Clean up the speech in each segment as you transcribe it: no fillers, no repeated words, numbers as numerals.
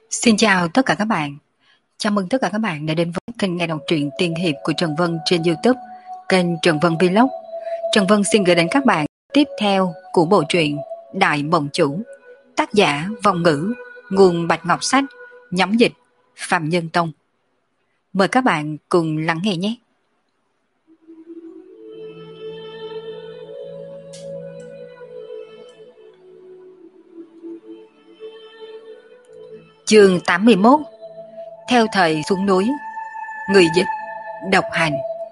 Xin chào tất cả các bạn. Chào mừng tất cả các bạn đã đến với kênh nghe đọc truyện tiên hiệp của Trần Vân trên YouTube, kênh Trần Vân Vlog. Trần Vân xin gửi đến các bạn tiếp theo của bộ truyện Đại Mộng Chủ, tác giả Vong Ngữ, nguồn Bạch Ngọc Sách, nhóm dịch Phạm Nhân Tông. Mời các bạn cùng lắng nghe nhé. Chương 81. Theo thời xuống núi. Người dịch độc hành.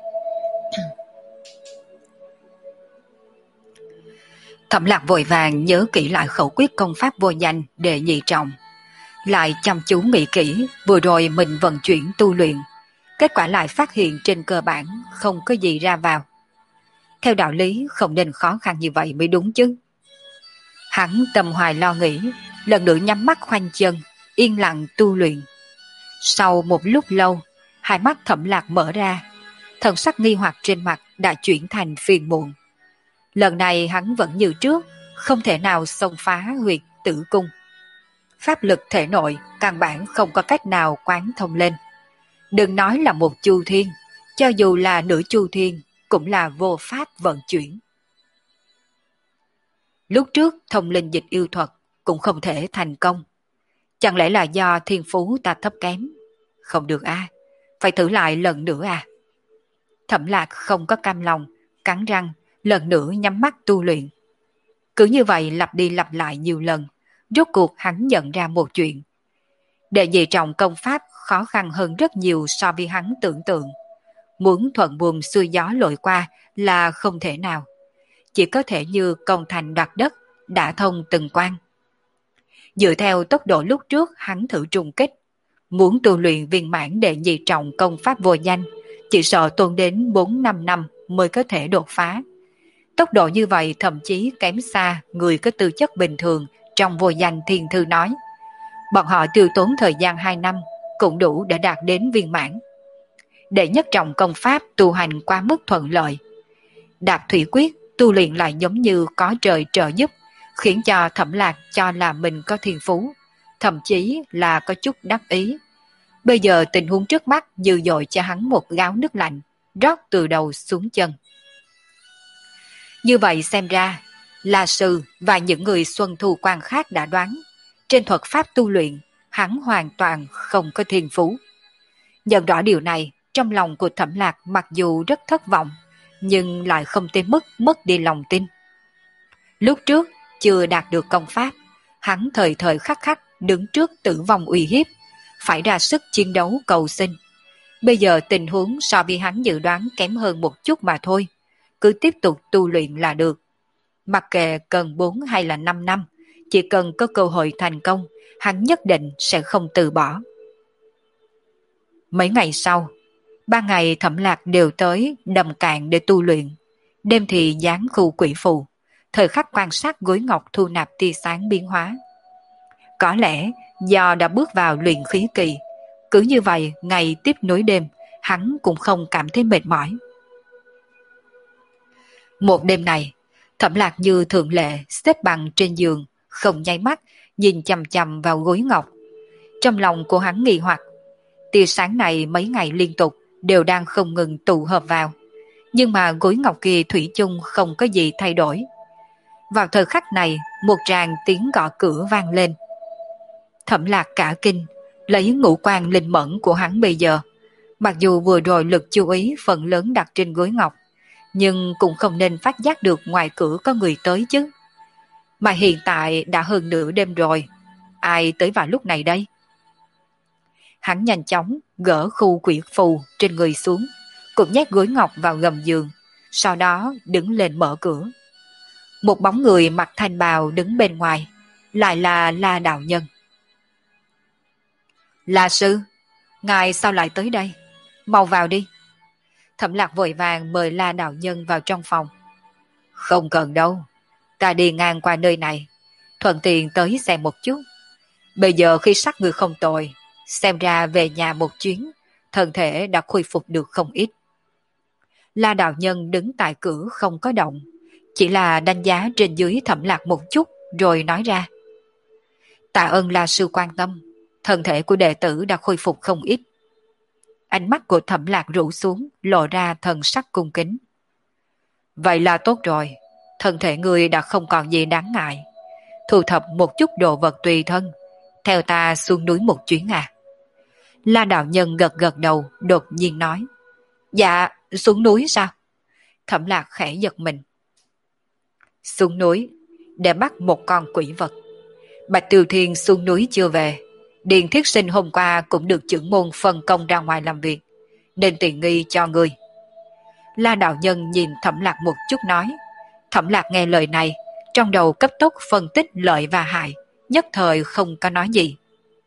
Thẩm Lạc vội vàng nhớ kỹ lại khẩu quyết công pháp vô danh để nhị trọng, lại chăm chú nghĩ kỹ vừa rồi mình vận chuyển tu luyện, kết quả lại phát hiện trên cơ bản không có gì ra vào. Theo đạo lý không nên khó khăn như vậy mới đúng chứ. Hắn tâm hoài lo nghĩ, lần nữa nhắm mắt khoanh chân, yên lặng tu luyện. Sau một lúc lâu, hai mắt Thẩm Lạc mở ra, thần sắc nghi hoặc trên mặt đã chuyển thành phiền muộn. Lần này hắn vẫn như trước, không thể nào xông phá huyệt tử cung. Pháp lực thể nội căn bản không có cách nào quán thông lên. Đừng nói là một chu thiên, cho dù là nửa chu thiên cũng là vô pháp vận chuyển. Lúc trước thông linh dịch yêu thuật cũng không thể thành công. Chẳng lẽ là do thiên phú ta thấp kém? Không được a, phải thử lại lần nữa à. Thẩm Lạc không có cam lòng, cắn răng, lần nữa nhắm mắt tu luyện. Cứ như vậy lặp đi lặp lại nhiều lần, rốt cuộc hắn nhận ra một chuyện. Đệ nhị trọng công pháp khó khăn hơn rất nhiều so với hắn tưởng tượng. Muốn thuận buồm xuôi gió lội qua là không thể nào. Chỉ có thể như công thành đoạt đất, đã thông từng quan. Dựa theo tốc độ lúc trước hắn thử trùng kích, muốn tu luyện viên mãn đệ nhị trọng công pháp vô danh, chỉ sợ tốn đến 4-5 năm mới có thể đột phá. Tốc độ như vậy thậm chí kém xa người có tư chất bình thường trong vô danh thiên thư nói. Bọn họ tiêu tốn thời gian 2 năm cũng đủ để đạt đến viên mãn. Đệ nhất trọng công pháp tu hành quá mức thuận lợi. Đạp thủy quyết tu luyện lại giống như có trời trợ giúp, khiến cho Thẩm Lạc cho là mình có thiên phú, thậm chí là có chút đắc ý. Bây giờ tình huống trước mắt như dội cho hắn một gáo nước lạnh, rót từ đầu xuống chân. Như vậy xem ra, La Sư và những người xuân thu quan khác đã đoán, trên thuật pháp tu luyện, hắn hoàn toàn không có thiên phú. Nhận rõ điều này, trong lòng của Thẩm Lạc mặc dù rất thất vọng, nhưng lại không tới mức mất đi lòng tin. Lúc trước, chưa đạt được công pháp, hắn thời thời khắc khắc đứng trước tử vong uy hiếp, phải ra sức chiến đấu cầu sinh. Bây giờ tình huống so với hắn dự đoán kém hơn một chút mà thôi, cứ tiếp tục tu luyện là được. Mặc kệ cần 4 hay là 5 năm, chỉ cần có cơ hội thành công, hắn nhất định sẽ không từ bỏ. Mấy ngày sau, 3 ngày Thẩm Lạc đều tới Đầm Cạn để tu luyện, đêm thì giáng khu quỷ phù, thời khắc quan sát gối ngọc thu nạp tia sáng biến hóa. Có lẽ do đã bước vào luyện khí kỳ, cứ như vậy ngày tiếp nối đêm, hắn cũng không cảm thấy mệt mỏi. Một đêm này, Thẩm Lạc như thường lệ xếp bằng trên giường, không nháy mắt, nhìn chằm chằm vào gối ngọc. Trong lòng của hắn nghi hoặc, tia sáng này mấy ngày liên tục đều đang không ngừng tụ hợp vào, nhưng mà gối ngọc kia thủy chung không có gì thay đổi. Vào thời khắc này, một tràng tiếng gõ cửa vang lên. Thẩm Lạc cả kinh, lấy ngũ quan linh mẫn của hắn bây giờ, mặc dù vừa rồi lực chú ý phần lớn đặt trên gối ngọc, nhưng cũng không nên phát giác được ngoài cửa có người tới chứ. Mà hiện tại đã hơn nửa đêm rồi, ai tới vào lúc này đây? Hắn nhanh chóng gỡ khu quỷ phù trên người xuống, cũng nhét gối ngọc vào gầm giường, sau đó đứng lên mở cửa. Một bóng người mặc thanh bào đứng bên ngoài, lại là La Đạo Nhân. La Sư, ngài sao lại tới đây? Mau vào đi. Thẩm Lạc vội vàng mời La Đạo Nhân vào trong phòng. Không cần đâu, ta đi ngang qua nơi này, thuận tiện tới xem một chút. Bây giờ khi sắc người không tồi, xem ra về nhà một chuyến, thân thể đã khôi phục được không ít. La Đạo Nhân đứng tại cửa không có động, chỉ là đánh giá trên dưới Thẩm Lạc một chút rồi nói ra. Tạ ơn La Sư quan tâm, thân thể của đệ tử đã khôi phục không ít. Ánh mắt của Thẩm Lạc rũ xuống, lộ ra thần sắc cung kính. Vậy là tốt rồi, thân thể ngươi đã không còn gì đáng ngại. Thu thập một chút đồ vật tùy thân, theo ta xuống núi một chuyến à. La đạo nhân gật gật đầu, đột nhiên nói. Dạ, xuống núi sao? Thẩm Lạc khẽ giật mình. Xuống núi, để bắt một con quỷ vật. Bạch Tiêu Thiên xuống núi chưa về. Điền Thiết Sinh hôm qua cũng được trưởng môn phân công ra ngoài làm việc, nên tiện nghi cho người. La đạo nhân nhìn Thẩm Lạc một chút nói. Thẩm Lạc nghe lời này, trong đầu cấp tốc phân tích lợi và hại, nhất thời không có nói gì.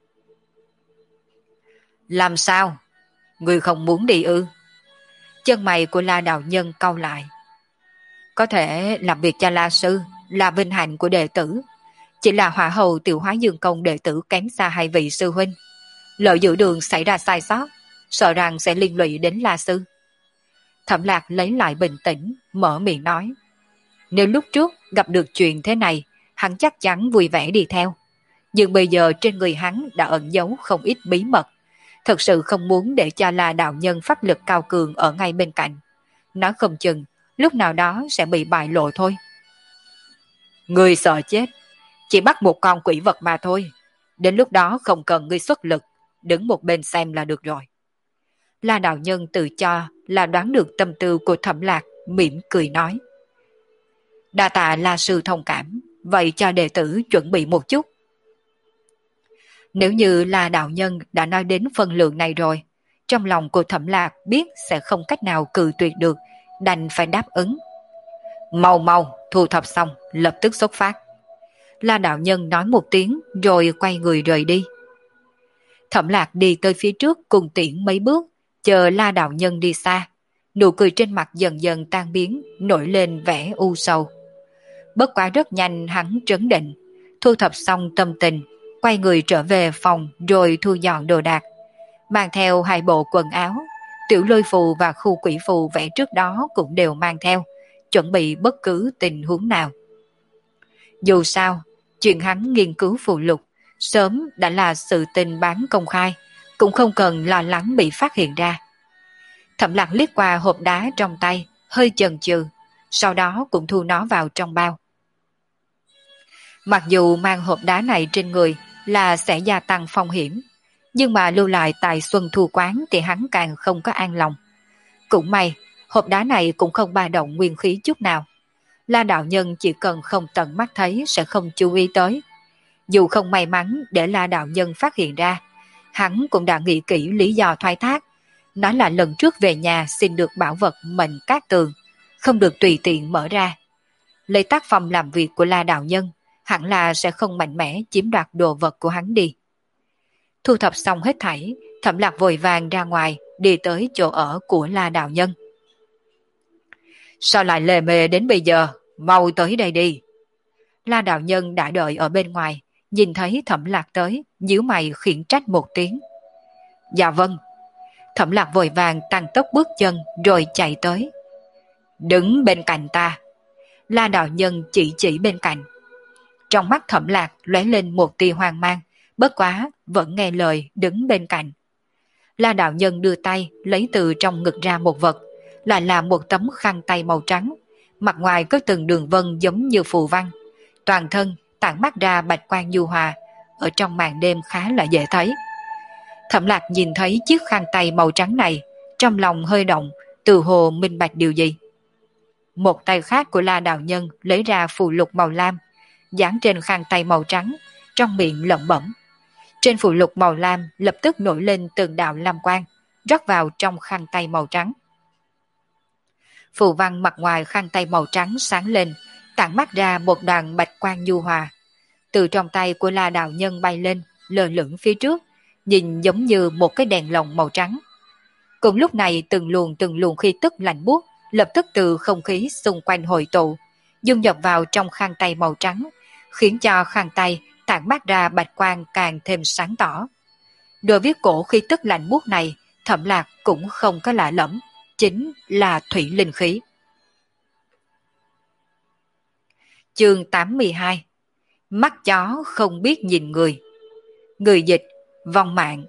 Làm sao? Người không muốn đi ư? Chân mày của La đạo nhân cau lại. Có thể làm việc cho La sư là vinh hạnh của đệ tử. Chỉ là hỏa hầu Tiểu Hóa Dương Công đệ tử kém xa hai vị sư huynh. Lỡ giữa đường xảy ra sai sót, sợ rằng sẽ liên lụy đến La sư. Thẩm Lạc lấy lại bình tĩnh, mở miệng nói. Nếu lúc trước gặp được chuyện thế này, hắn chắc chắn vui vẻ đi theo. Nhưng bây giờ trên người hắn đã ẩn giấu không ít bí mật. Thật sự không muốn để cho La đạo nhân pháp lực cao cường ở ngay bên cạnh. Nói không chừng, lúc nào đó sẽ bị bại lộ thôi. Người sợ chết, chỉ bắt một con quỷ vật mà thôi. Đến lúc đó không cần ngươi xuất lực, đứng một bên xem là được rồi. La đạo nhân tự cho là đoán được tâm tư của Thẩm Lạc, mỉm cười nói. Đa tạ La sư thông cảm, vậy cho đệ tử chuẩn bị một chút. Nếu như là đạo nhân đã nói đến phân lượng này rồi, trong lòng của Thẩm Lạc biết sẽ không cách nào cự tuyệt được, đành phải đáp ứng. Mau mau, thu thập xong, lập tức xuất phát. La đạo nhân nói một tiếng rồi quay người rời đi. Thẩm Lạc đi tới phía trước cùng tiễn mấy bước, chờ La đạo nhân đi xa. Nụ cười trên mặt dần dần tan biến, nổi lên vẻ u sầu. Bất quá rất nhanh hắn trấn định, thu thập xong tâm tình, quay người trở về phòng rồi thu dọn đồ đạc. Mang theo hai bộ quần áo, tiểu lôi phù và khu quỷ phù vẽ trước đó cũng đều mang theo, chuẩn bị bất cứ tình huống nào. Dù sao, chuyện hắn nghiên cứu phù lục sớm đã là sự tình bán công khai, cũng không cần lo lắng bị phát hiện ra. Thẩm Lạc liếc qua hộp đá trong tay, hơi chần chừ, sau đó cũng thu nó vào trong bao. Mặc dù mang hộp đá này trên người là sẽ gia tăng phong hiểm, nhưng mà lưu lại tại Xuân Thu Quán thì hắn càng không có an lòng. Cũng may, hộp đá này cũng không ba động nguyên khí chút nào. La đạo nhân chỉ cần không tận mắt thấy sẽ không chú ý tới. Dù không may mắn để La đạo nhân phát hiện ra, hắn cũng đã nghĩ kỹ lý do thoái thác. Nói là lần trước về nhà xin được bảo vật mệnh cát tường, không được tùy tiện mở ra. Lấy tác phong làm việc của La đạo nhân, hẳn là sẽ không mạnh mẽ chiếm đoạt đồ vật của hắn đi. Thu thập xong hết thảy, Thẩm Lạc vội vàng ra ngoài, đi tới chỗ ở của La đạo nhân. Sao lại lề mề đến bây giờ? Mau tới đây đi. La đạo nhân đã đợi ở bên ngoài, nhìn thấy Thẩm Lạc tới, nhíu mày khiển trách một tiếng. Dạ vâng. Thẩm Lạc vội vàng tăng tốc bước chân rồi chạy tới. Đứng bên cạnh ta. La đạo nhân chỉ bên cạnh. Trong mắt Thẩm Lạc lóe lên một tia hoang mang, bất quá vẫn nghe lời đứng bên cạnh. La đạo nhân đưa tay lấy từ trong ngực ra một vật, lại là một tấm khăn tay màu trắng, mặt ngoài có từng đường vân giống như phù văn, toàn thân tản mát ra bạch quang nhu hòa, ở trong màn đêm khá là dễ thấy. Thẩm Lạc nhìn thấy chiếc khăn tay màu trắng này, trong lòng hơi động, từ hồ minh bạch điều gì. Một tay khác của La đạo nhân lấy ra phù lục màu lam, dán trên khăn tay màu trắng, trong miệng lẩm bẩm. Trên phù lục màu lam lập tức nổi lên từng đạo lam quang, rót vào trong khăn tay màu trắng. Phù văn mặt ngoài khăn tay màu trắng sáng lên, tản mắt ra một đoàn bạch quang nhu hòa. Từ trong tay của La đạo nhân bay lên, lơ lửng phía trước, nhìn giống như một cái đèn lồng màu trắng. Cùng lúc này từng luồng khí tức lạnh buốt lập tức từ không khí xung quanh hội tụ, dung nhập vào trong khăn tay màu trắng, khiến cho khăn tay tản mát ra bạch quang càng thêm sáng tỏ. Đối với cổ khí tức lạnh buốt này, Thẩm Lạc cũng không có lạ lẫm, chính là thủy linh khí. Chương 82. Mắt chó không biết nhìn người. Người dịch: vong mạng.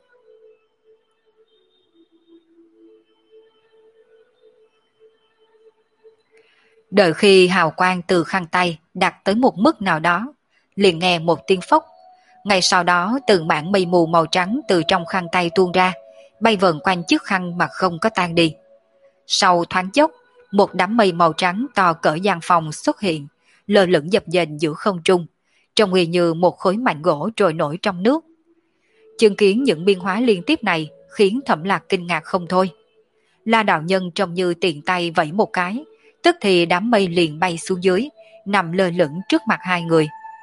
Đợi khi hào quang từ khăn tay đạt tới một mức nào đó, liền nghe một tiếng phốc. Ngay sau đó từng mảng mây mù màu trắng từ trong khăn tay tuôn ra, bay vần quanh chiếc khăn mà không có tan đi. Sau thoáng chốc, một đám mây màu trắng to cỡ gian phòng xuất hiện, lơ lửng dập dềnh giữa không trung, trông y như một khối mảnh gỗ trôi nổi trong nước. Chứng kiến những biến hóa liên tiếp này khiến Thẩm Lạc kinh ngạc không thôi. La đạo nhân trông như tiện tay vẫy một cái, tức thì đám mây liền bay xuống dưới, nằm lơ lửng trước mặt hai người.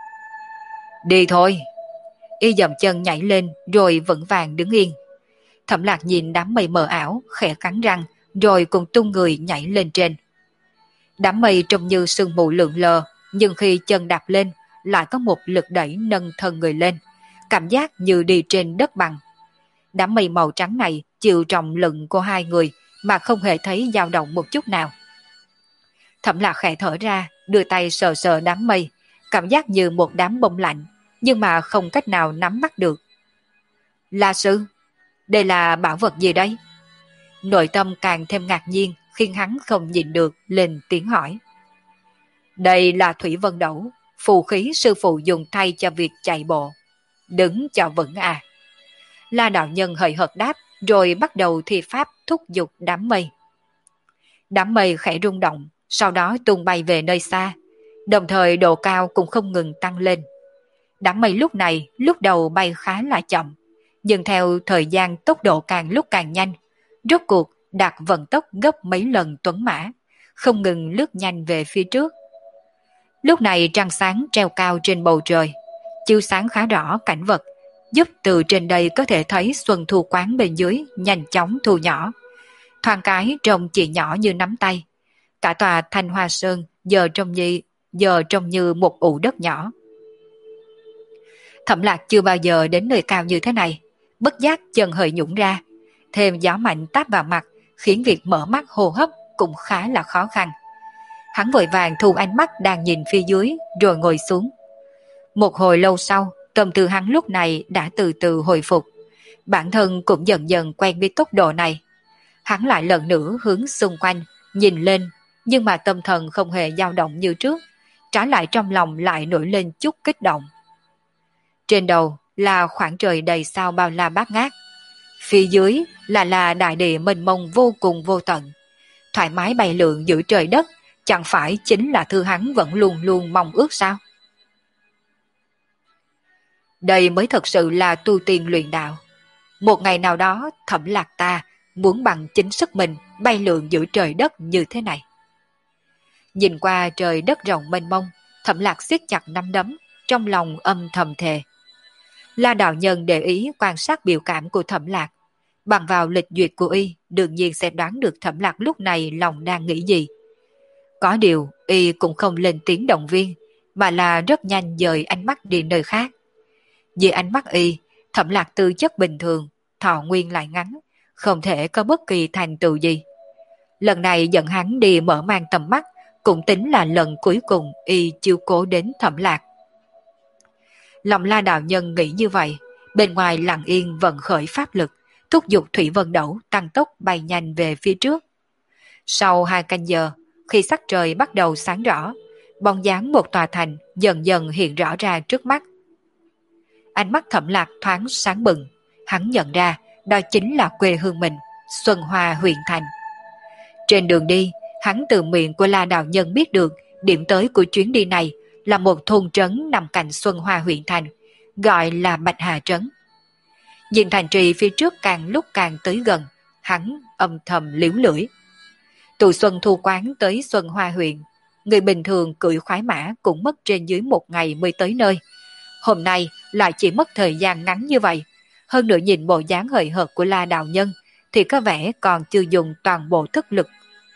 Đi thôi! Y dậm chân nhảy lên rồi vững vàng đứng yên. Thẩm Lạc nhìn đám mây mờ ảo, khẽ cắn răng, rồi cùng tung người nhảy lên trên. Đám mây trông như sương mù lượn lờ, nhưng khi chân đạp lên, lại có một lực đẩy nâng thân người lên, cảm giác như đi trên đất bằng. Đám mây màu trắng này chịu trọng lực của hai người mà không hề thấy dao động một chút nào. Thẩm Lạc khẽ thở ra, đưa tay sờ sờ đám mây, cảm giác như một đám bông lạnh, nhưng mà không cách nào nắm bắt được. La sư, đây là bảo vật gì đây? Nội tâm càng thêm ngạc nhiên, khiến hắn không nhịn được lên tiếng hỏi. Đây là Thủy Vân Đẩu, phù khí sư phụ dùng thay cho việc chạy bộ. Đứng cho vững à. La đạo nhân hời hợt đáp, rồi bắt đầu thi pháp thúc giục đám mây. Đám mây khẽ rung động, sau đó tung bay về nơi xa, đồng thời độ cao cũng không ngừng tăng lên. Đám mây lúc này lúc đầu bay khá là chậm, nhưng theo thời gian tốc độ càng lúc càng nhanh, rốt cuộc đạt vận tốc gấp mấy lần tuấn mã, không ngừng lướt nhanh về phía trước. Lúc này trăng sáng treo cao trên bầu trời, chiếu sáng khá rõ cảnh vật, giúp từ trên đây có thể thấy Xuân Thu Quán bên dưới nhanh chóng thu nhỏ. Thoáng cái trông chỉ nhỏ như nắm tay. Cả tòa Thanh Hoa Sơn giờ trông như một ụ đất nhỏ. Thẩm Lạc chưa bao giờ đến nơi cao như thế này, bất giác chân hơi nhũn ra, thêm gió mạnh táp vào mặt khiến việc mở mắt hô hấp cũng khá là khó khăn. Hắn vội vàng thu ánh mắt đang nhìn phía dưới rồi ngồi xuống. Một hồi lâu sau, tâm tư hắn lúc này đã từ từ hồi phục, bản thân cũng dần dần quen với tốc độ này. Hắn lại lần nữa hướng xung quanh nhìn lên, nhưng mà tâm thần không hề dao động như trước, trái lại trong lòng lại nổi lên chút kích động. Trên đầu là khoảng trời đầy sao bao la bát ngát, phía dưới là đại địa mênh mông vô cùng vô tận, thoải mái bay lượn giữa trời đất, chẳng phải chính là thứ hắn vẫn luôn luôn mong ước sao? Đây mới thật sự là tu tiên luyện đạo. Một ngày nào đó Thẩm Lạc ta muốn bằng chính sức mình bay lượn giữa trời đất như thế này. Nhìn qua trời đất rộng mênh mông, Thẩm Lạc siết chặt nắm đấm, trong lòng âm thầm thề. La đạo nhân để ý quan sát biểu cảm của Thẩm Lạc, bằng vào lịch duyệt của y, đương nhiên sẽ đoán được Thẩm Lạc lúc này lòng đang nghĩ gì. Có điều, y cũng không lên tiếng động viên, mà là rất nhanh dời ánh mắt đi nơi khác. Vì ánh mắt y, Thẩm Lạc tư chất bình thường, thọ nguyên lại ngắn, không thể có bất kỳ thành tựu gì. Lần này dẫn hắn đi mở mang tầm mắt, cũng tính là lần cuối cùng y chiếu cố đến Thẩm Lạc. Lòng La đạo nhân nghĩ như vậy, bên ngoài lặng yên vận khởi pháp lực, thúc giục Thủy Vân Đẩu tăng tốc bay nhanh về phía trước. Sau 2 canh giờ, khi sắc trời bắt đầu sáng rõ, bóng dáng một tòa thành dần dần hiện rõ ra trước mắt. Ánh mắt Thẩm Lạc thoáng sáng bừng, hắn nhận ra đó chính là quê hương mình, Xuân Hoa huyện thành. Trên đường đi, hắn từ miệng của La đạo nhân biết được điểm tới của chuyến đi này là một thôn trấn nằm cạnh Xuân Hoa huyện thành, gọi là Bạch Hà Trấn. Nhìn thành trì phía trước càng lúc càng tới gần, hắn âm thầm liếu lưỡi. Từ Xuân Thu Quán tới Xuân Hoa huyện, người bình thường cưỡi khoái mã cũng mất trên dưới 1 ngày mới tới nơi. Hôm nay lại chỉ mất thời gian ngắn như vậy. Hơn nữa nhìn bộ dáng hời hợt của La đạo nhân thì có vẻ còn chưa dùng toàn bộ thức lực.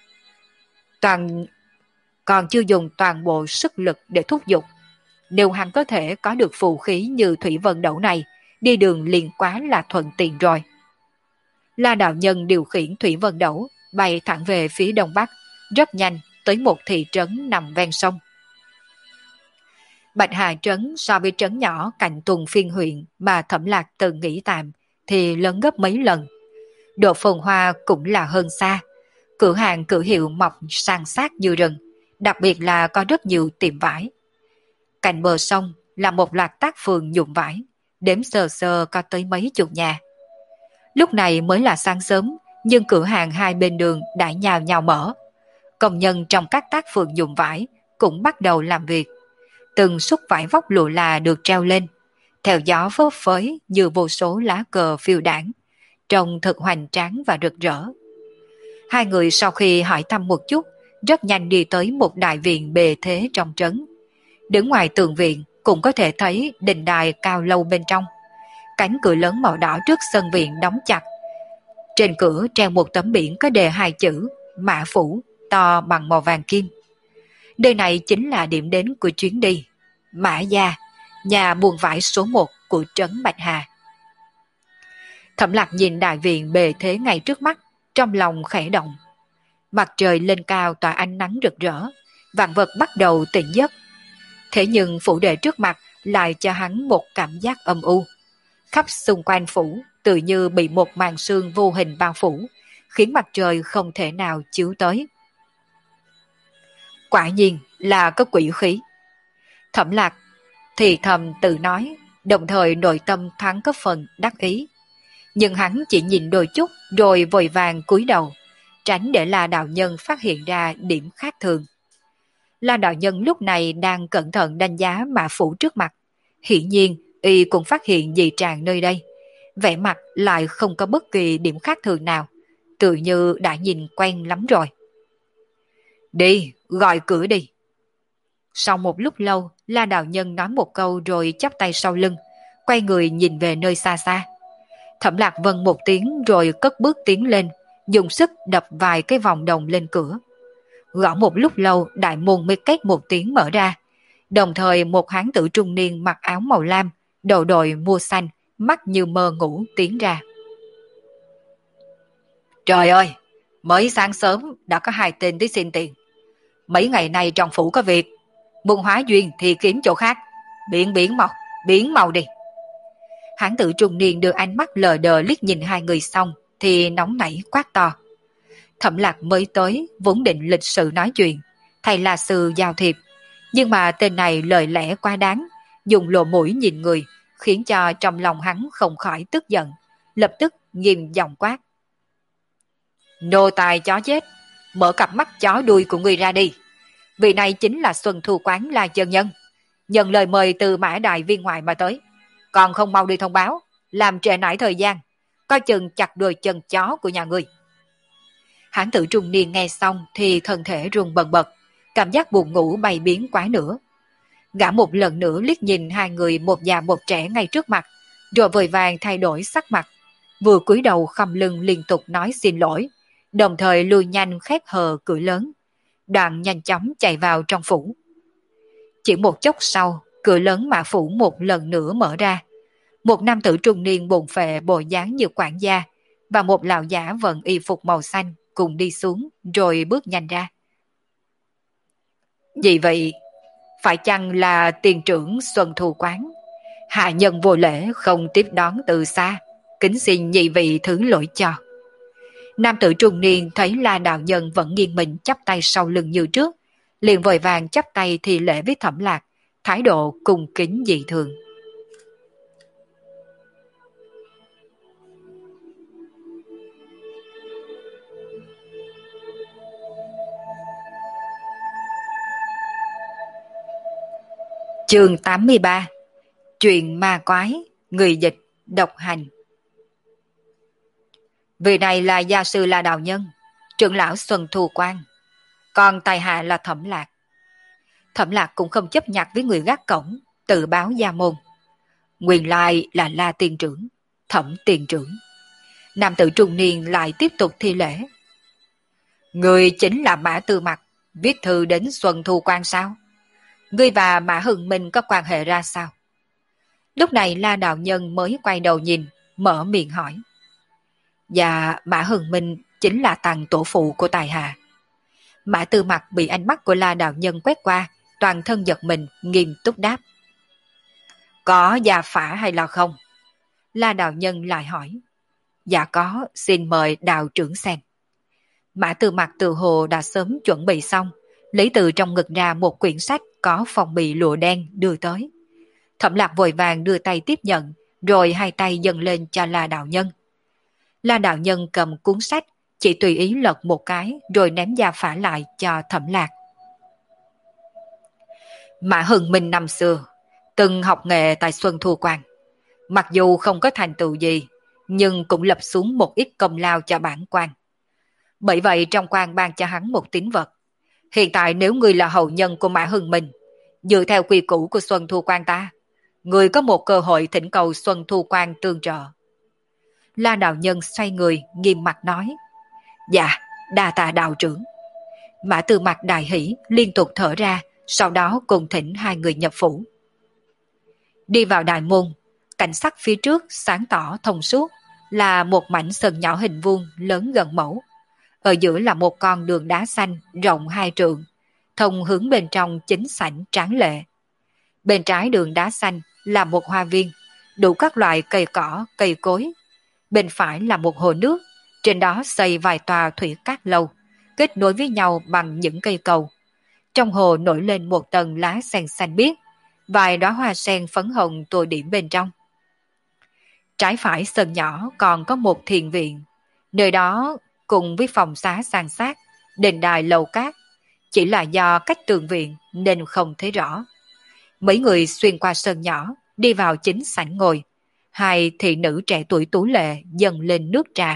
Còn chưa dùng toàn bộ sức lực để thúc giục. Nếu hắn có thể có được phù khí như Thủy Vân Đẩu này, đi đường liền quá là thuận tiện rồi. La đạo nhân điều khiển Thủy Vân Đẩu bay thẳng về phía đông bắc, rất nhanh tới một thị trấn nằm ven sông. Bạch Hà Trấn so với trấn nhỏ cạnh Tuần Phiên huyện mà Thẩm Lạc từng nghỉ tạm thì lớn gấp mấy lần. Độ phồn hoa cũng là hơn xa. Cửa hàng cửa hiệu mọc san sát như rừng, đặc biệt là có rất nhiều tiệm vải. Cạnh bờ sông là một loạt tác phường nhuộm vải, đếm sờ sờ có tới mấy chục nhà. Lúc này mới là sáng sớm, nhưng cửa hàng hai bên đường đã nhào nhào mở. Công nhân trong các tác phường nhuộm vải cũng bắt đầu làm việc. Từng xúc vải vóc lụa là được treo lên, theo gió phấp phới như vô số lá cờ phiêu đãng, trông thật hoành tráng và rực rỡ. Hai người sau khi hỏi thăm một chút, rất nhanh đi tới một đại viện bề thế trong trấn. Đứng ngoài tường viện cũng có thể thấy đình đài cao lâu bên trong. Cánh cửa lớn màu đỏ trước sân viện đóng chặt. Trên cửa treo một tấm biển có đề hai chữ Mã Phủ to bằng màu vàng kim. Nơi này chính là điểm đến của chuyến đi. Mã Gia, nhà buôn vải số 1 của trấn Bạch Hà. Thẩm Lạc nhìn đại viện bề thế ngay trước mắt, trong lòng khẽ động. Mặt trời lên cao tỏa ánh nắng rực rỡ, vạn vật bắt đầu tỉnh giấc. Thế nhưng phủ đệ trước mặt lại cho hắn một cảm giác âm u. Khắp xung quanh phủ tự như bị một màn sương vô hình bao phủ, khiến mặt trời không thể nào chiếu tới. Quả nhiên là có quỷ khí. Thẩm Lạc thì thầm tự nói, đồng thời nội tâm thoáng có phần đắc ý. Nhưng hắn chỉ nhìn đôi chút rồi vội vàng cúi đầu, tránh để La đạo nhân phát hiện ra điểm khác thường. La đạo nhân lúc này đang cẩn thận đánh giá mã phủ trước mặt. Hiển nhiên y cũng phát hiện dị trạng nơi đây. Vẻ mặt lại không có bất kỳ điểm khác thường nào, tự như đã nhìn quen lắm rồi. Đi, gọi cửa đi. Sau một lúc lâu, La đạo nhân nói một câu rồi chắp tay sau lưng, quay người nhìn về nơi xa xa. Thẩm Lạc vâng một tiếng rồi cất bước tiến lên, dùng sức đập vài cái vòng đồng lên cửa. Gõ một lúc lâu, đại môn mới két một tiếng mở ra. Đồng thời một hán tử trung niên mặc áo màu lam, đầu đội mua xanh, mắt như mơ ngủ tiến ra. Trời ơi, mới sáng sớm đã có hai tên tới xin tiền. Mấy ngày nay trong phủ có việc, muốn hóa duyên thì kiếm chỗ khác. Biến mau đi. Hán tử trung niên đưa ánh mắt lờ đờ liếc nhìn hai người xong thì nóng nảy quát to. Thẩm Lạc mới tới vốn định lịch sự nói chuyện, thầy là sư giao thiệp, nhưng mà tên này lời lẽ quá đáng, dùng lỗ mũi nhìn người, khiến cho trong lòng hắn không khỏi tức giận, lập tức nghiêm giọng quát. Nô tài chó chết, mở cặp mắt chó đuôi của người ra đi. Vị này chính là Xuân Thu Quán La chân nhân, nhận lời mời từ Mã Đại viên ngoại mà tới, còn không mau đi thông báo, làm trễ nải thời gian, coi chừng chặt đôi chân chó của nhà ngươi. Hán tử trung niên nghe xong thì thân thể run bần bật, cảm giác buồn ngủ bay biến quá nữa. Gã một lần nữa liếc nhìn hai người một già một trẻ ngay trước mặt, rồi vội vàng thay đổi sắc mặt, vừa cúi đầu khom lưng liên tục nói xin lỗi, đồng thời lùi nhanh khép hờ cửa lớn, đoạn nhanh chóng chạy vào trong phủ. Chỉ một chốc sau, cửa lớn mã phủ một lần nữa mở ra. Một nam tử trung niên bồn phệ bộ dáng như quản gia và một lão giả vận y phục màu xanh cùng đi xuống rồi bước nhanh ra. Vì vậy, phải chăng là tiền trưởng Xuân Thu Quán? Hạ nhân vô lễ không tiếp đón từ xa, kính xin nhị vị thứ lỗi cho. Nam tử trung niên thấy La đạo nhân vẫn nghiêng mình chắp tay sau lưng như trước, liền vội vàng chắp tay thì lễ với Thẩm Lạc, thái độ cung kính dị thường. Chương 83. Chuyện ma quái, người dịch, độc hành. Vị này là gia sư La đạo nhân, trưởng lão Xuân Thu Quang, còn tài hạ là Thẩm Lạc. Thẩm Lạc cũng không chấp nhặt với người gác cổng, tự báo gia môn. Nguyên lai là La tiên trưởng, Thẩm tiền trưởng. Nam tử trung niên lại tiếp tục thi lễ. Người chính là Mã Tư Mặc, viết thư đến Xuân Thu Quang sao? Ngươi và Mã Hưng Minh có quan hệ ra sao? Lúc này La đạo nhân mới quay đầu nhìn, mở miệng hỏi. Dạ, Mã Hưng Minh chính là tàng tổ phụ của tài hạ. Mã Tư Mặc bị ánh mắt của La đạo nhân quét qua, toàn thân giật mình, nghiêm túc đáp. Có gia phả hay là không? La đạo nhân lại hỏi. Dạ có, xin mời đạo trưởng xem. Mã Tư Mặc từ hồ đã sớm chuẩn bị xong, lấy từ trong ngực ra một quyển sách có phong bì lụa đen đưa tới. Thẩm Lạc vội vàng đưa tay tiếp nhận, rồi hai tay dâng lên cho La đạo nhân. La đạo nhân cầm cuốn sách, chỉ tùy ý lật một cái rồi ném gia phả lại cho Thẩm Lạc. Mã Hưng Minh năm xưa từng học nghệ tại Xuân Thu Quan, mặc dù không có thành tựu gì, nhưng cũng lập xuống một ít công lao cho bản quan. Bởi vậy trong quan ban cho hắn một tín vật. Hiện tại nếu ngươi là hậu nhân của Mã Hưng Minh, dựa theo quy củ của Xuân Thu Quan ta, ngươi có một cơ hội thỉnh cầu Xuân Thu Quan tương trợ. La đạo nhân xoay người, nghiêm mặt nói. Dạ, đa tạ đạo trưởng. Mã Tư Mặc đại hỷ, liên tục thở ra, sau đó cùng thỉnh hai người nhập phủ. Đi vào đại môn, cảnh sắc phía trước sáng tỏ thông suốt, là một mảnh sân nhỏ hình vuông lớn gần mẫu. Ở giữa là một con đường đá xanh rộng 2 trượng, thông hướng bên trong chính sảnh tráng lệ. Bên trái đường đá xanh là một hoa viên, đủ các loại cây cỏ, cây cối. Bên phải là một hồ nước, trên đó xây vài tòa thủy cát lâu, kết nối với nhau bằng những cây cầu. Trong hồ nổi lên một tầng lá sen xanh biếc, vài đóa hoa sen phấn hồng tô điểm bên trong. Trái phải sân nhỏ còn có một thiền viện, nơi đó cùng với phòng xá san sát, đền đài lầu cát, chỉ là do cách tường viện nên không thấy rõ. Mấy người xuyên qua sân nhỏ, đi vào chính sảnh ngồi. Hai thị nữ trẻ tuổi tú lệ dâng lên nước trà.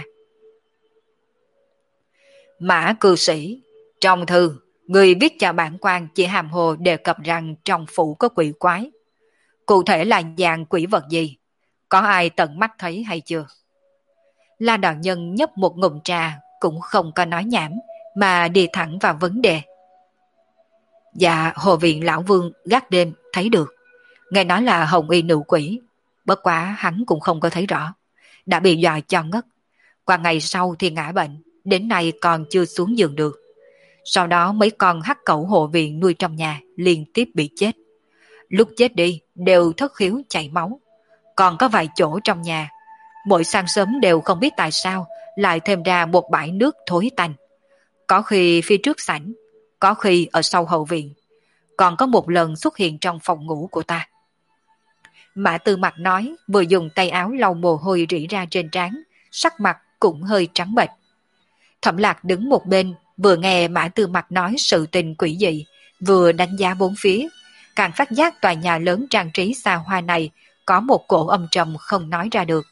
Mã cư sĩ, trong thư, người viết cho bản quan chỉ hàm hồ đề cập rằng trong phủ có quỷ quái. Cụ thể là dạng quỷ vật gì? Có ai tận mắt thấy hay chưa? La đạo nhân nhấp một ngụm trà, cũng không có nói nhảm, mà đi thẳng vào vấn đề. Dạ, hồ viện lão vương gác đêm thấy được. Nghe nói là hồng y nữ quỷ, bất quá hắn cũng không có thấy rõ. Đã bị dọa cho ngất. Qua ngày sau thì ngã bệnh, đến nay còn chưa xuống giường được. Sau đó mấy con hắc cẩu hộ viện nuôi trong nhà liên tiếp bị chết. Lúc chết đi đều thất khiếu chảy máu. Còn có vài chỗ trong nhà, mỗi sáng sớm đều không biết tại sao lại thêm ra một bãi nước thối tanh. Có khi phía trước sảnh, có khi ở sau hậu viện, còn có một lần xuất hiện trong phòng ngủ của ta. Mã Tư Mặc nói, vừa dùng tay áo lau mồ hôi rỉ ra trên trán, sắc mặt cũng hơi trắng bệch. Thẩm Lạc đứng một bên, vừa nghe Mã Tư Mặc nói sự tình quỷ dị, vừa đánh giá bốn phía, càng phát giác tòa nhà lớn trang trí xa hoa này có một cổ âm trầm không nói ra được.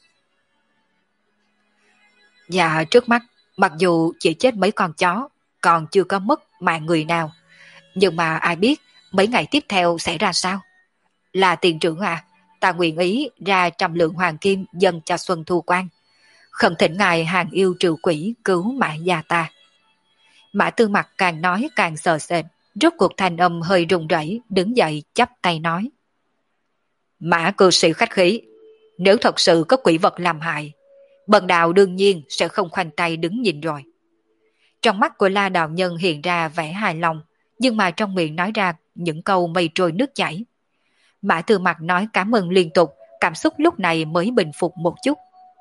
Dạ, trước mắt, mặc dù chỉ chết mấy con chó, còn chưa có mất mạng người nào, nhưng mà ai biết mấy ngày tiếp theo sẽ ra sao? Là tiền trưởng à, ta nguyện ý ra 100 lượng hoàng kim dâng cho Xuân Thu Quan, khẩn thỉnh ngài hàng yêu trừ quỷ cứu mã gia ta. Mã Tư Mặc càng nói càng sợ sệt, rốt cuộc thanh âm hơi run rẩy, đứng dậy chắp tay nói. Mã cư sĩ khách khí, nếu thật sự có quỷ vật làm hại, bần đạo đương nhiên sẽ không khoanh tay đứng nhìn rồi. Trong mắt của La đạo nhân hiện ra vẻ hài lòng, nhưng mà trong miệng nói ra những câu mây trôi nước chảy. Mã Tư Mặc nói cảm ơn liên tục, cảm xúc lúc này mới bình phục một chút.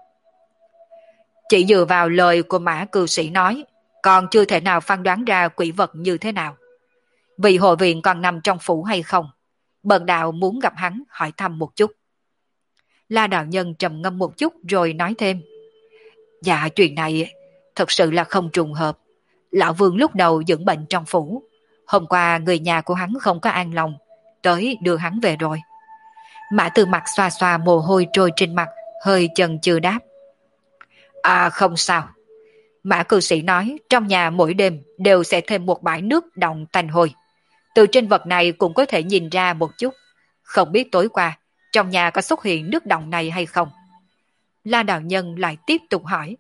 Chỉ dựa vào lời của Mã cư sĩ nói, còn chưa thể nào phán đoán ra quỷ vật như thế nào. Vì hội viện còn nằm trong phủ hay không, bần đạo muốn gặp hắn hỏi thăm một chút. La đạo nhân trầm ngâm một chút rồi nói thêm. Dạ, chuyện này thật sự là không trùng hợp. Lão Vương lúc đầu dưỡng bệnh trong phủ, hôm qua người nhà của hắn không có an lòng, tới đưa hắn về rồi. Mã Tư Mặc xoa xoa mồ hôi trôi trên mặt, hơi chần chừ đáp. À, không sao. Mã cư sĩ nói trong nhà mỗi đêm đều sẽ thêm một bãi nước đọng tanh hôi. Từ trên vật này cũng có thể nhìn ra một chút. Không biết tối qua trong nhà có xuất hiện nước đọng này hay không? La đạo nhân lại tiếp tục hỏi.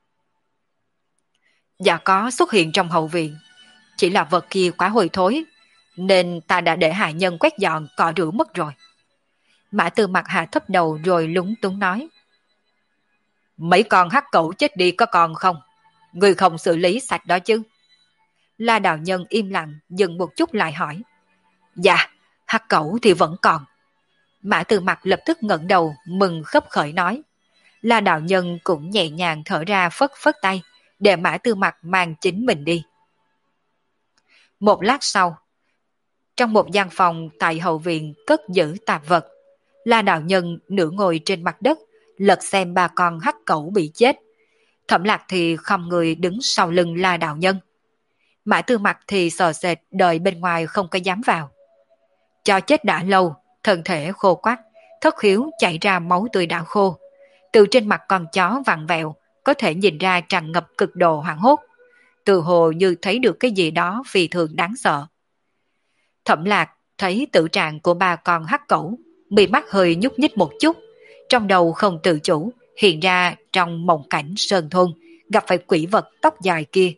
Dạ có xuất hiện trong hậu viện. Chỉ là vật kia quá hôi thối, nên ta đã để hạ nhân quét dọn cọ rửa mất rồi. Mã Tư Mặc hạ thấp đầu rồi lúng túng nói. Mấy con hắc cẩu chết đi có còn không? Người không xử lý sạch đó chứ? La đạo nhân im lặng, dừng một chút lại hỏi. Dạ, hắc cẩu thì vẫn còn. Mã Tư Mặc lập tức ngẩng đầu mừng khấp khởi nói. La đạo nhân cũng nhẹ nhàng thở ra phất phất tay, để Mã Tư Mặc mang chính mình đi. Một lát sau, trong một gian phòng tại hậu viện cất giữ tạp vật, La đạo nhân nửa ngồi trên mặt đất, lật xem ba con hắc cẩu bị chết. Thẩm Lạc thì không người đứng sau lưng La đạo nhân. Mã Tư Mặc thì sờ sệt đợi bên ngoài không có dám vào. Cho chết đã lâu, thân thể khô quắt, thất khiếu chảy ra máu tươi đã khô. Từ trên mặt con chó vặn vẹo, có thể nhìn ra tràn ngập cực độ hoảng hốt. Từ hồ như thấy được cái gì đó phi thường đáng sợ. Thẩm Lạc thấy tử trạng của ba con hắc cẩu, mi mắt hơi nhúc nhích một chút, trong đầu không tự chủ, hiện ra trong mộng cảnh sơn thôn, gặp phải quỷ vật tóc dài kia.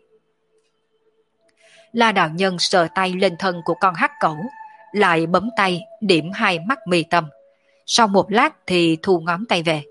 La đạo nhân sờ tay lên thân của con hắc cẩu, lại bấm tay điểm hai mắt mi tâm. Sau một lát thì thu ngón tay về.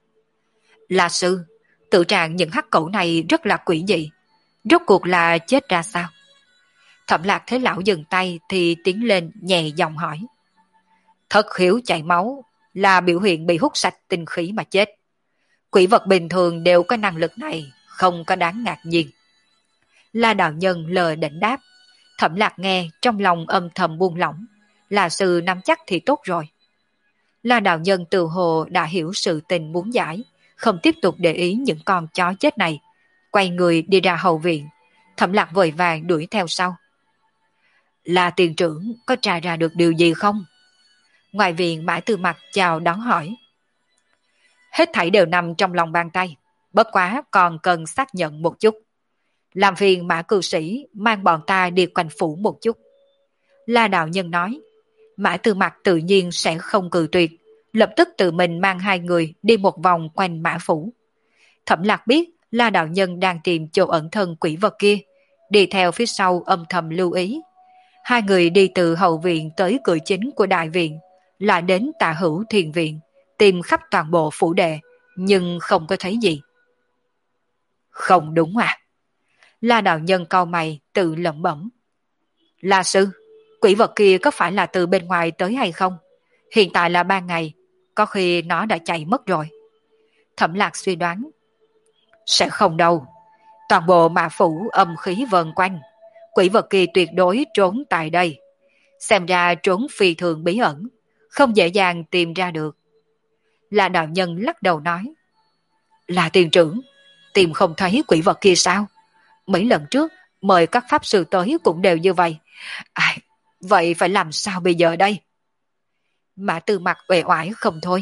La sư, tự trạng những hắc cẩu này rất là quỷ dị. Rốt cuộc là chết ra sao? Thẩm Lạc thấy lão dừng tay thì tiến lên nhẹ giọng hỏi. Thất khiếu chảy máu là biểu hiện bị hút sạch tinh khí mà chết. Quỷ vật bình thường đều có năng lực này, không có đáng ngạc nhiên. La đạo nhân lờ đỉnh đáp. Thẩm Lạc nghe trong lòng âm thầm buông lỏng. Là sư nắm chắc thì tốt rồi. La đạo nhân từ hồ đã hiểu sự tình muốn giải, không tiếp tục để ý những con chó chết này. Quay người đi ra hậu viện. Thẩm Lạc vội vàng đuổi theo sau. Là tiền trưởng có tra ra được điều gì không? Ngoài viện Mã Tư Mặc chào đón hỏi. Hết thảy đều nằm trong lòng bàn tay, bất quá còn cần xác nhận một chút. Làm phiền Mã cư sĩ mang bọn ta đi quanh phủ một chút. La đạo nhân nói. Mã Tư Mặc tự nhiên sẽ không cự tuyệt, lập tức tự mình mang hai người đi một vòng quanh Mã phủ. Thẩm Lạc biết La đạo nhân đang tìm chỗ ẩn thân quỷ vật kia, đi theo phía sau âm thầm lưu ý. Hai người đi từ hậu viện tới cửa chính của đại viện, lại đến Tà Hữu Thiền viện, tìm khắp toàn bộ phủ đệ, nhưng không có thấy gì. Không đúng à? La đạo nhân cau mày tự lẩm bẩm. La sư, quỷ vật kia có phải là từ bên ngoài tới hay không? Hiện tại là ban ngày, có khi nó đã chạy mất rồi. Thẩm Lạc suy đoán. Sẽ không đâu. Toàn bộ Mã phủ âm khí vần quanh. Quỷ vật kia tuyệt đối trốn tại đây. Xem ra trốn phi thường bí ẩn, không dễ dàng tìm ra được. La đạo nhân lắc đầu nói. Là tiền trưởng, tìm không thấy quỷ vật kia sao? Mấy lần trước mời các pháp sư tới cũng đều như vậy. Vậy phải làm sao bây giờ đây? Mã Tư Mặc uể oải không thôi.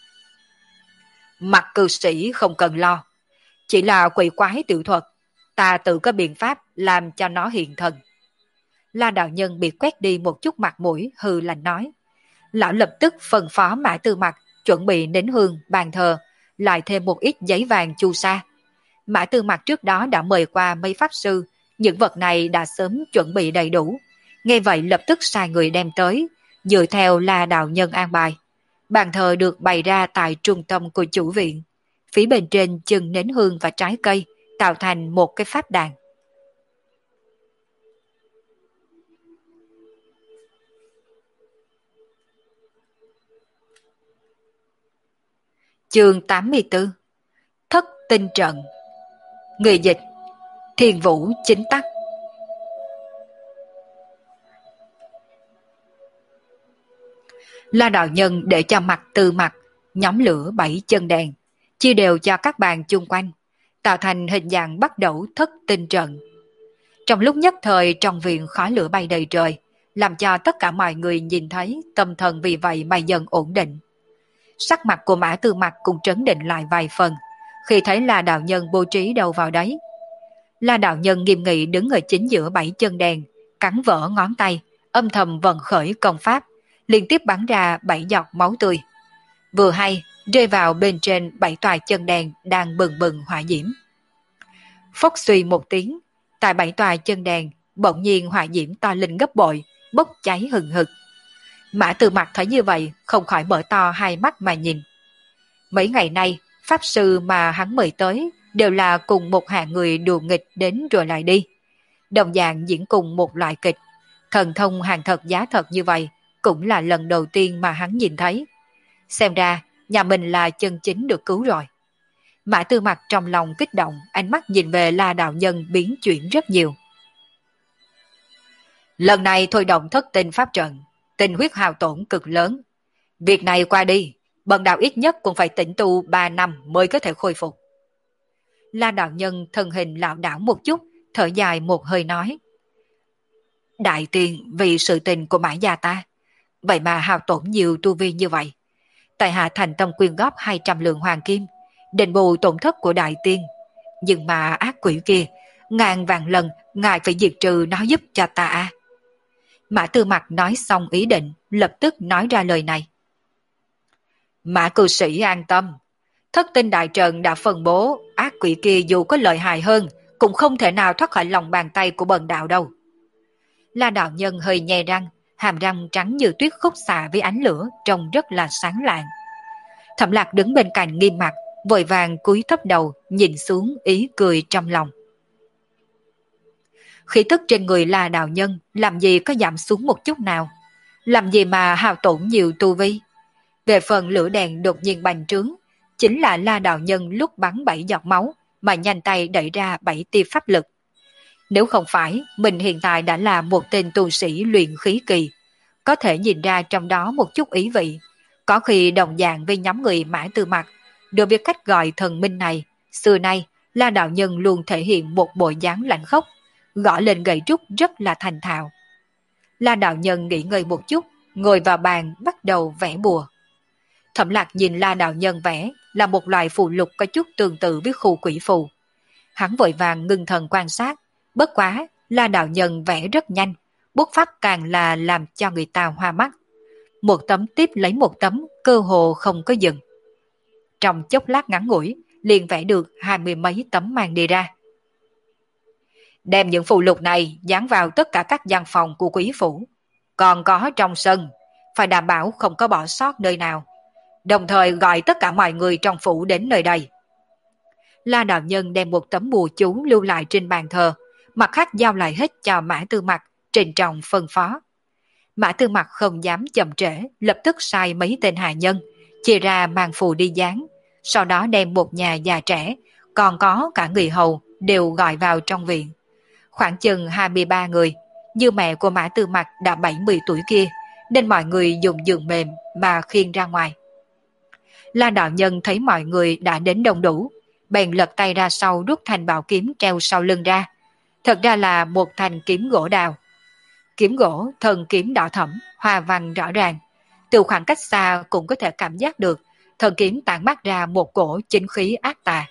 Mặc cư sĩ không cần lo. Chỉ là quỷ quái tiểu thuật, ta tự có biện pháp làm cho nó hiện thân. La đạo nhân bị quét đi một chút mặt mũi hừ lạnh nói. Lão lập tức phân phó Mã Tư Mặc chuẩn bị nến hương, bàn thờ, lại thêm một ít giấy vàng chu sa. Mã Tư Mặc trước đó đã mời qua mấy pháp sư, những vật này đã sớm chuẩn bị đầy đủ. Nghe vậy lập tức sai người đem tới, dựa theo La đạo nhân an bài. Bàn thờ được bày ra tại trung tâm của chủ viện. Phía bên trên chừng nến hương và trái cây, tạo thành một cái pháp đàn. Chương 84. Thất tinh trận. Người dịch Thiền Vũ Chính Tắc. La đạo nhân để cho Mặt Tư Mặc nhóm lửa 7 chân đèn, chia đều cho các bàn chung quanh, tạo thành hình dạng bắt đầu thất tinh trận. Trong lúc nhất thời trong viện khói lửa bay đầy trời, làm cho tất cả mọi người nhìn thấy tâm thần vì vậy mà dần ổn định. Sắc mặt của Mã Tư Mặc cũng trấn định lại vài phần, khi thấy La đạo nhân bố trí đâu vào đấy. La đạo nhân nghiêm nghị đứng ở chính giữa 7 chân đèn, cắn vỡ ngón tay, âm thầm vận khởi công pháp, liên tiếp bắn ra 7 giọt máu tươi. Vừa hay rơi vào bên trên 7 tòa chân đèn đang bừng bừng hỏa diễm. Phốc suy một tiếng, tại 7 tòa chân đèn bỗng nhiên hỏa diễm to lên gấp bội, bốc cháy hừng hực. Mã Tư Mặc thấy như vậy không khỏi mở to hai mắt mà nhìn. Mấy ngày nay pháp sư mà hắn mời tới đều là cùng một hạng người đùa nghịch đến rồi lại đi, đồng dạng diễn cùng một loại kịch, Thần thông hàng thật giá thật như vậy cũng là lần đầu tiên mà hắn nhìn thấy. Xem ra nhà mình là chân chính được cứu rồi. Mã Tư Mặc trong lòng kích động, ánh mắt nhìn về La đạo nhân biến chuyển rất nhiều. Lần này thôi động thất tinh pháp trận, tinh huyết hao tổn cực lớn. Việc này qua đi, bần đạo ít nhất cũng phải tĩnh tu 3 năm mới có thể khôi phục. La đạo nhân thân hình lảo đảo một chút, thở dài một hơi nói. Đại tiên vì sự tình của Mã gia ta, vậy mà hao tổn nhiều tu vi như vậy. Tại hạ thành tâm quyên góp 200 lượng hoàng kim, đền bù tổn thất của đại tiên. Nhưng mà ác quỷ kia, ngàn vạn lần ngài phải diệt trừ nó giúp cho ta. Mã Tư Mặc nói xong ý định, lập tức nói ra lời này. Mã cư sĩ an tâm, thất tinh đại trận đã phân bố, ác quỷ kia dù có lợi hại hơn, cũng không thể nào thoát khỏi lòng bàn tay của bần đạo đâu. La đạo nhân hơi nhè răng, hàm răng trắng như tuyết khúc xạ với ánh lửa, trông rất là sáng lạng. Thẩm Lạc đứng bên cạnh nghiêm mặt, vội vàng cúi thấp đầu, nhìn xuống ý cười trong lòng. Khí tức trên người La đạo nhân làm gì có giảm xuống một chút nào, làm gì mà hao tổn nhiều tu vi. Về phần lửa đèn đột nhiên bành trướng, chính là La đạo nhân lúc bắn 7 giọt máu mà nhanh tay đẩy ra 7 tia pháp lực. Nếu không phải mình hiện tại đã là một tên tu sĩ luyện khí kỳ, có thể nhìn ra trong đó một chút ý vị, có khi đồng dạng với nhóm người Mã Tư Mặc, đối với cách gọi thần minh này, xưa nay La đạo nhân luôn thể hiện một bộ dáng lạnh khốc, gõ lên gậy trúc rất là thành thạo. La đạo nhân nghỉ ngơi một chút, ngồi vào bàn bắt đầu vẽ bùa. Thẩm Lạc nhìn La đạo nhân vẽ là một loại phù lục có chút tương tự với khu quỷ phù. Hắn vội vàng ngưng thần quan sát, bất quá La đạo nhân vẽ rất nhanh, bút pháp càng là làm cho người ta hoa mắt. Một tấm tiếp lấy một tấm, cơ hồ không có dừng. Trong chốc lát ngắn ngủi, liền vẽ được 20 mấy tấm mang đi ra. Đem những phù lục này dán vào tất cả các gian phòng của quý phủ, còn có trong sân, phải đảm bảo không có bỏ sót nơi nào. Đồng thời gọi tất cả mọi người trong phủ đến nơi đây. La đạo nhân đem một tấm bùa chú lưu lại trên bàn thờ, mặt khác giao lại hết cho Mã Tư Mặc, trịnh trọng phân phó. Mã Tư Mặc không dám chậm trễ, lập tức sai mấy tên hạ nhân, chia ra mang phù đi dán, sau đó đem một nhà già trẻ, còn có cả người hầu đều gọi vào trong viện. Khoảng chừng 23 người, như mẹ của Mã Tư Mặc đã 70 tuổi kia, nên mọi người dùng giường mềm mà khiêng ra ngoài. La đạo nhân thấy mọi người đã đến đông đủ, bèn lật tay ra sau rút thanh bảo kiếm treo sau lưng ra. Thật ra là một thanh kiếm gỗ đào. Kiếm gỗ thân kiếm đỏ thẫm, hoa văn rõ ràng. Từ khoảng cách xa cũng có thể cảm giác được thân kiếm tản mát ra một cổ chính khí ác tà.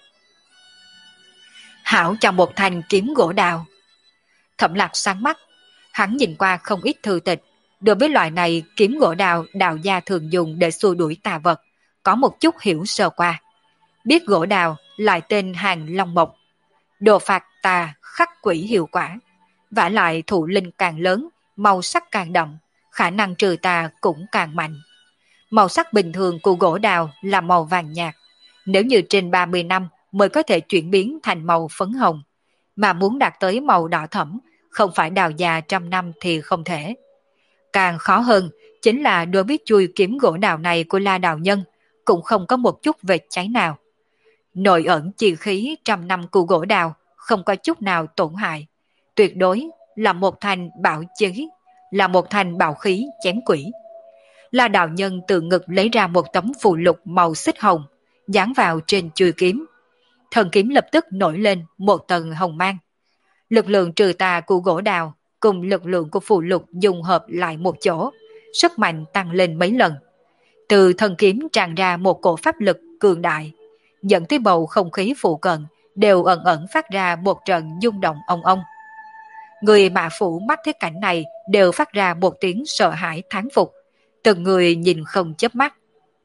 Hảo cho một thanh kiếm gỗ đào. Thẩm Lạc sáng mắt, hắn nhìn qua không ít thư tịch. Đối với loại này kiếm gỗ đào đạo gia thường dùng để xua đuổi tà vật, có một chút hiểu sơ qua. Biết gỗ đào lại tên hàng long mộc, đồ phạt tà khắc quỷ hiệu quả, vả lại thụ linh càng lớn, màu sắc càng đậm, khả năng trừ tà cũng càng mạnh. Màu sắc bình thường của gỗ đào là màu vàng nhạt, nếu như trên 30 năm mới có thể chuyển biến thành màu phấn hồng, mà muốn đạt tới màu đỏ thẫm, không phải đào già trăm năm thì không thể. Càng khó hơn chính là đối với chui kiếm gỗ đào này của La đạo nhân, cũng không có một chút vệt cháy nào. Nội ẩn chi khí trăm năm của gỗ đào không có chút nào tổn hại, tuyệt đối là một thanh bảo chí, là một thanh bảo khí chém quỷ. La đạo nhân từ ngực lấy ra một tấm phù lục màu xích hồng, dán vào trên chuôi kiếm. Thần kiếm lập tức nổi lên một tầng hồng mang. Lực lượng trừ tà của gỗ đào cùng lực lượng của phù lục dùng hợp lại một chỗ, sức mạnh tăng lên mấy lần. Từ thần kiếm tràn ra một cổ pháp lực cường đại, dẫn tới bầu không khí phụ cận đều ẩn ẩn phát ra một trận rung động ong ong. Người Mã phủ mắt thấy cảnh này đều phát ra một tiếng sợ hãi thán phục, từng người nhìn không chớp mắt.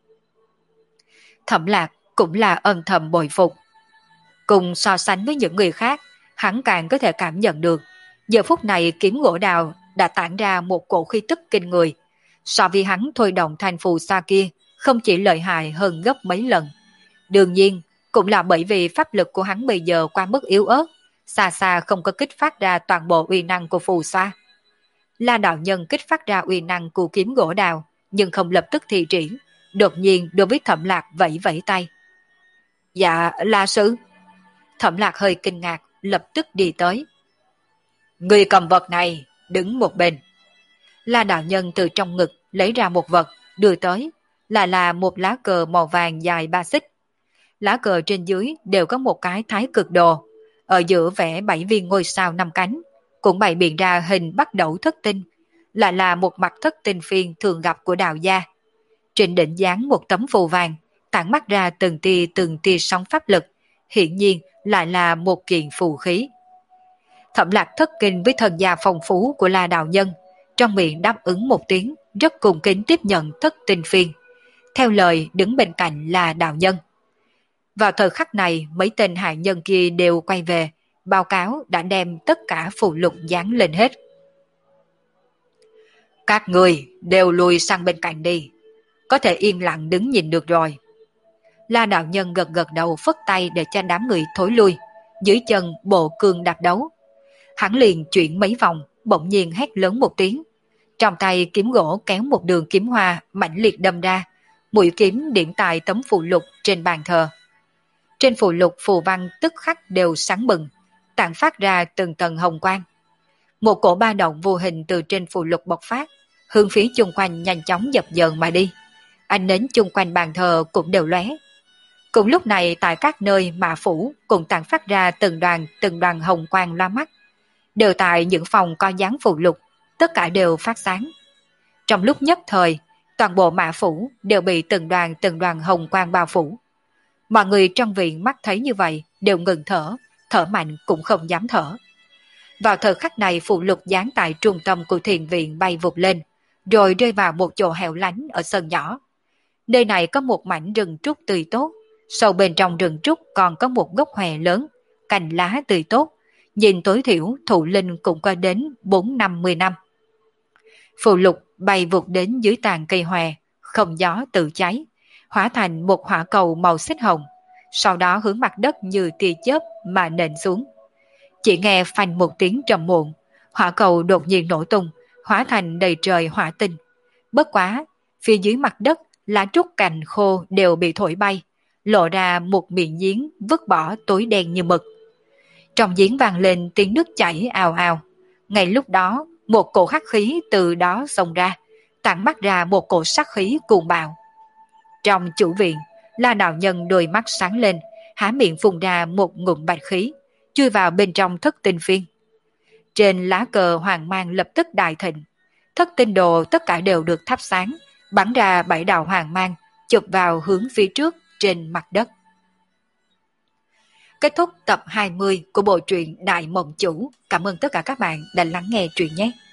Thẩm Lạc cũng là âm thầm bội phục. Cùng so sánh với những người khác, hắn càng có thể cảm nhận được, giờ phút này kiếm gỗ đào đã tản ra một cổ khí tức kinh người. So với hắn thôi động thanh phù sa kia, không chỉ lợi hại hơn gấp mấy lần. Đương nhiên, cũng là bởi vì pháp lực của hắn bây giờ quá mức yếu ớt, xa xa không có kích phát ra toàn bộ uy năng của phù sa. La đạo nhân kích phát ra uy năng của kiếm gỗ đào, nhưng không lập tức thi triển, đột nhiên đối với Thẩm Lạc vẫy vẫy tay. Dạ, La sư. Thẩm Lạc hơi kinh ngạc, lập tức đi tới. Người cầm vật này, đứng một bên. La đạo nhân từ trong ngực lấy ra một vật, đưa tới, là một lá cờ màu vàng dài 3 xích. Lá cờ trên dưới đều có một cái thái cực đồ, ở giữa vẽ 7 viên ngôi sao 5 cánh, cũng bày biện ra hình bắt đầu thất tinh, là một mặt thất tinh phiên thường gặp của đạo gia. Trên đỉnh dán một tấm phù vàng, tản mắt ra từng tia sóng pháp lực, hiển nhiên lại là một kiện phù khí. Thẩm Lạc thất kinh với thần gia phong phú của La đạo nhân, trong miệng đáp ứng một tiếng, rất cung kính tiếp nhận thất tinh phiên. Theo lời đứng bên cạnh là đạo nhân. Vào thời khắc này, mấy tên hạ nhân kia đều quay về, báo cáo đã đem tất cả phù lục dán lên hết. Các người đều lùi sang bên cạnh đi, có thể yên lặng đứng nhìn được rồi. La đạo nhân gật gật đầu phất tay để cho đám người thối lui, dưới chân bộ cương đạp đấu. Hắn liền chuyển mấy vòng, bỗng nhiên hét lớn một tiếng. Trong tay kiếm gỗ kéo một đường kiếm hoa mãnh liệt đâm ra, mũi kiếm điểm tại tấm phù lục trên bàn thờ. Trên phù lục phù văn tức khắc đều sáng bừng, tản phát ra từng tầng hồng quang. Một cổ ba động vô hình từ trên phù lục bộc phát, hướng phía chung quanh nhanh chóng dập dờn mà đi. Ánh nến chung quanh bàn thờ cũng đều lóe. Cùng lúc này tại các nơi mạ phủ cũng tản phát ra từng đoàn hồng quang loa mắt. Đều tại những phòng có dáng phù lục, tất cả đều phát sáng. Trong lúc nhất thời, toàn bộ mạ phủ đều bị từng đoàn hồng quang bao phủ. Mọi người trong viện mắt thấy như vậy đều ngừng thở, thở mạnh cũng không dám thở. Vào thời khắc này phù lục dán tại trung tâm của thiền viện bay vụt lên, rồi rơi vào một chỗ hẻo lánh ở sân nhỏ. Nơi này có một mảnh rừng trúc tươi tốt, sâu bên trong rừng trúc còn có một gốc hòe lớn, cành lá tươi tốt, nhìn tối thiểu thụ linh cũng có đến 4-50 năm. Phù lục bay vụt đến dưới tàn cây hòe, không gió tự cháy, hóa thành một hỏa cầu màu xích hồng, sau đó hướng mặt đất như tia chớp mà nện xuống. Chỉ nghe phanh một tiếng trầm muộn, hỏa cầu đột nhiên nổ tung, hóa thành đầy trời hỏa tinh. Bất quá, phía dưới mặt đất, lá trúc cành khô đều bị thổi bay, lộ ra một miệng giếng vứt bỏ tối đen như mực. Trong giếng vang lên tiếng nước chảy ào ào. Ngay lúc đó, một cổ hắc khí từ đó xông ra, tản mắt ra một cổ sát khí cuồng bạo. Trong chủ viện, La đạo nhân đôi mắt sáng lên, há miệng phun ra một ngụm bạch khí, chui vào bên trong thất tinh phiên. Trên lá cờ hoàng mang lập tức đại thịnh, thất tinh đồ tất cả đều được thắp sáng, bắn ra 7 đạo hoàng mang, chụp vào hướng phía trước trên mặt đất. Kết thúc tập 20 của bộ truyện Đại Mộng Chủ. Cảm ơn tất cả các bạn đã lắng nghe truyện nhé.